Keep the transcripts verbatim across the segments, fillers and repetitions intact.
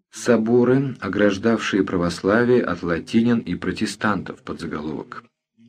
Соборы, ограждавшие православие от латинян и протестантов, подзаголовок.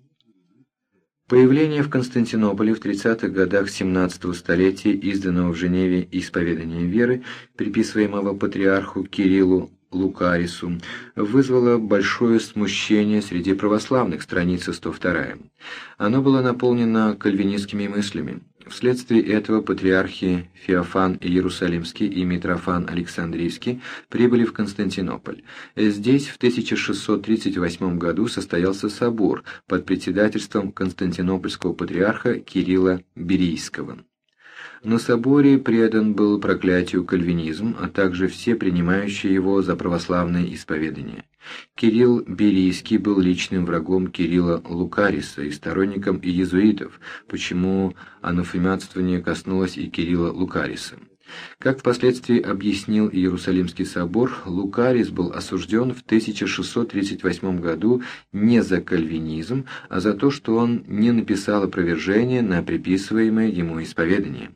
Появление в Константинополе в тридцатых годах семнадцатого столетия изданного в Женеве «Исповедание веры», приписываемого патриарху Кириллу Лукарису, вызвало большое смущение среди православных, страница сто вторая. Оно было наполнено кальвинистскими мыслями. Вследствие этого патриархи Феофан Иерусалимский и Митрофан Александрийский прибыли в Константинополь. Здесь в тысяча шестьсот тридцать восьмом году состоялся собор под председательством константинопольского патриарха Кирилла Берийского. На соборе предан был проклятию кальвинизм, а также все принимающие его за православное исповедание. Кирилл Берийский был личным врагом Кирилла Лукариса и сторонником иезуитов, почему анафематствование коснулось и Кирилла Лукариса. Как впоследствии объяснил Иерусалимский собор, Лукарис был осужден в тысяча шестьсот тридцать восьмом году не за кальвинизм, а за то, что он не написал опровержение на приписываемое ему исповедание.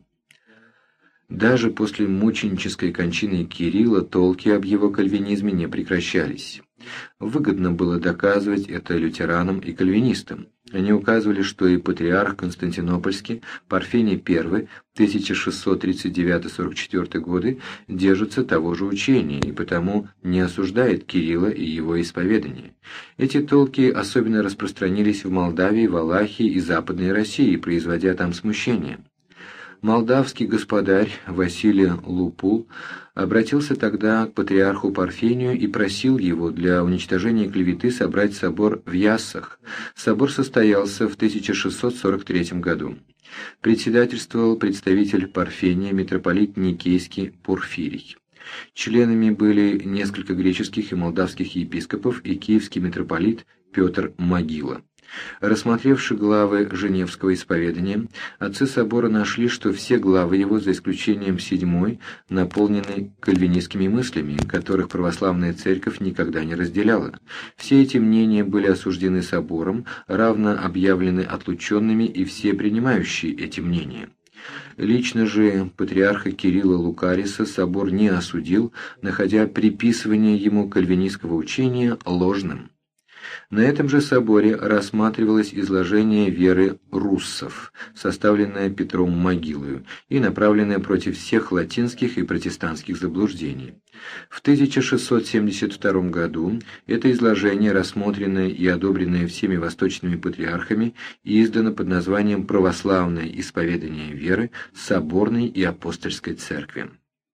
Даже после мученической кончины Кирилла толки об его кальвинизме не прекращались. Выгодно было доказывать это лютеранам и кальвинистам. Они указывали, что и патриарх Константинопольский Парфений I тысяча шестьсот тридцать девятый — сорок четвёртый годы держится того же учения и потому не осуждает Кирилла и его исповедание. Эти толки особенно распространились в Молдавии, Валахии и Западной России, производя там смущение. Молдавский господарь Василий Лупул обратился тогда к патриарху Парфению и просил его для уничтожения клеветы собрать собор в Яссах. Собор состоялся в тысяча шестьсот сорок третьем году. Председательствовал представитель Парфения, митрополит Никейский Порфирий. Членами были несколько греческих и молдавских епископов и киевский митрополит Петр Могила. Рассмотревши главы Женевского исповедания, отцы собора нашли, что все главы его, за исключением седьмой, наполнены кальвинистскими мыслями, которых православная церковь никогда не разделяла. Все эти мнения были осуждены собором, равно объявлены отлученными и все принимающие эти мнения. Лично же патриарха Кирилла Лукариса собор не осудил, находя приписывание ему кальвинистского учения ложным. На этом же соборе рассматривалось изложение веры руссов, составленное Петром Могилою и направленное против всех латинских и протестантских заблуждений. В тысяча шестьсот семьдесят втором году это изложение, рассмотренное и одобренное всеми восточными патриархами, издано под названием «Православное исповедание веры соборной и апостольской церкви».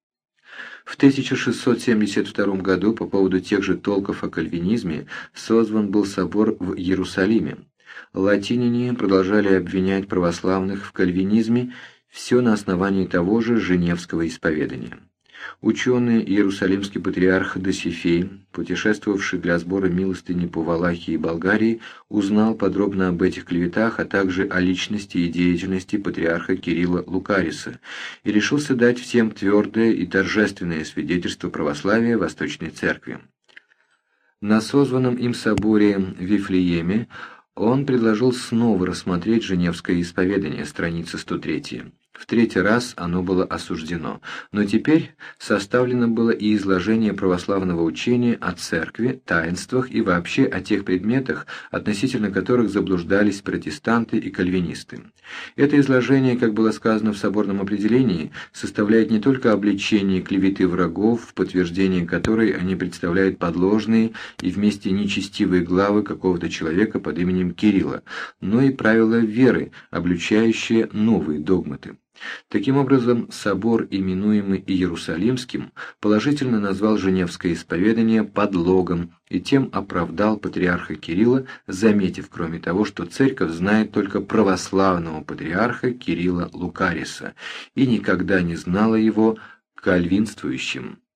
В тысяча шестьсот семьдесят втором году по поводу тех же толков о кальвинизме созван был собор в Иерусалиме. Латиняне продолжали обвинять православных в кальвинизме, все на основании того же Женевского исповедания. Ученый иерусалимский патриарх Досифей, путешествовавший для сбора милостыни по Валахии и Болгарии, узнал подробно об этих клеветах, а также о личности и деятельности патриарха Кирилла Лукариса и решился дать всем твердое и торжественное свидетельство православия Восточной Церкви. На созванном им соборе в Вифлееме он предложил снова рассмотреть Женевское исповедание, страница сто третья. В третий раз оно было осуждено, но теперь составлено было и изложение православного учения о церкви, таинствах и вообще о тех предметах, относительно которых заблуждались протестанты и кальвинисты. Это изложение, как было сказано в соборном определении, составляет не только обличение клеветы врагов, в подтверждение которой они представляют подложные и вместе нечестивые главы какого-то человека под именем Кирилла, но и правила веры, обличающие новые догматы. Таким образом, собор, именуемый Иерусалимским, положительно назвал Женевское исповедание подлогом и тем оправдал патриарха Кирилла, заметив, кроме того, что церковь знает только православного патриарха Кирилла Лукариса и никогда не знала его кальвинствующим.